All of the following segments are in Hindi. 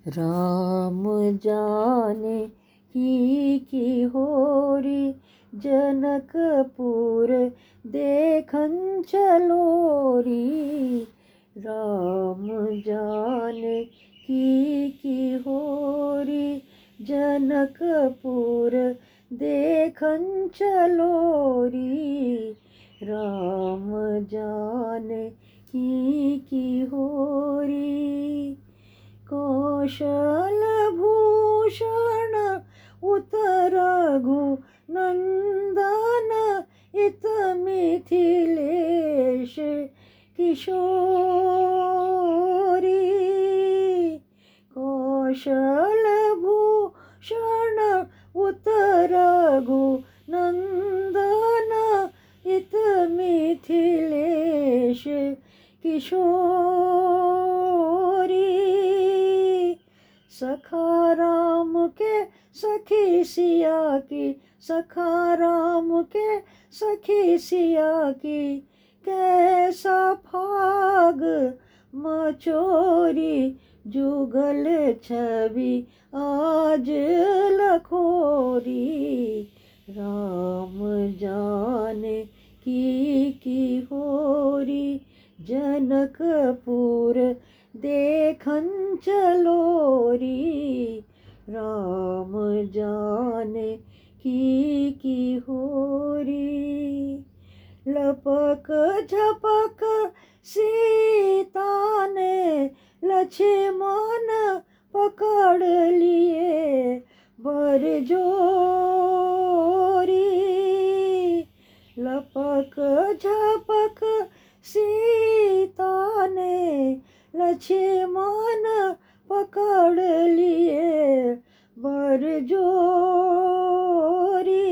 राम जाने की होरी जनकपुर देखन चलोरी। राम जाने की होरी जनकपुर देखन चलोरी। राम जाने की होरी। कौशल भूषण उत रघुनंदन इत मिथिलेश किशोरी। कौशल भूषण उत रघुनंदन इत मिथिलेश किशोरी। सखा राम के सखी सिया की, सखा राम के सखी सिया की, कैसा फाग मचोरी। जुगल छवि आज लखोरी। राम जाने की होरी जनकपुर देखन चलोरी। राम जाने की होरी। लपक झपक सीता ने लक्ष्मण पकड़ लिए बरजोरी। लपक झपक सीता ने लक्ष्मण पकड़ लिए बरजोरी।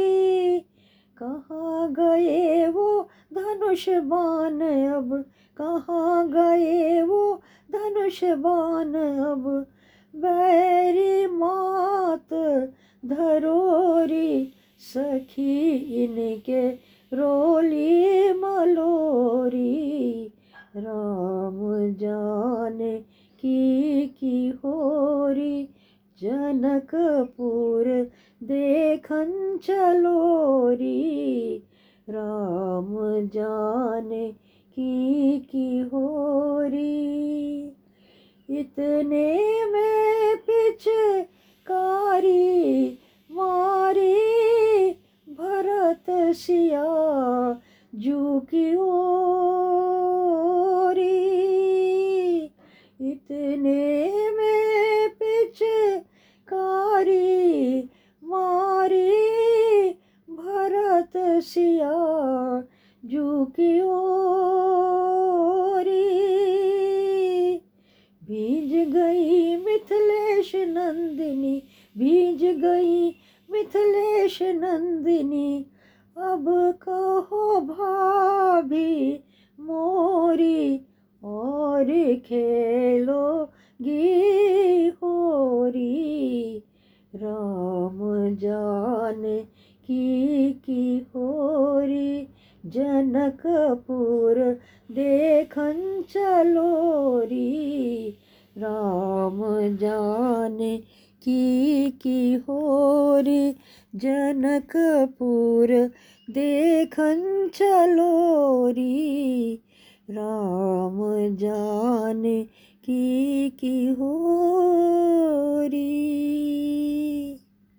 कहाँ गए वो धनुष बाण अब, कहाँ गए वो धनुष बाण अब, बैरी मात धरोरी। सखी इनके रोली मलोरी। राम जाने की होरी जनकपुर देखन चलोरी। राम जाने की होरी। इतने में पिचकारी मारी भरत सिया जू की ओरी। इतने में पिचकारी मारी भरत सिया जू की ओरी। भीज गई मिथिलेश नंदिनी, भीज गई मिथिलेश नंदिनी, अब कहो भाभी मोरी। और खेलोगी होरी। राम जाने की होरी जनकपुर देखन चलोरी। राम जाने की होरी जनकपुर देखन चलोरी। राम जाने की होरी।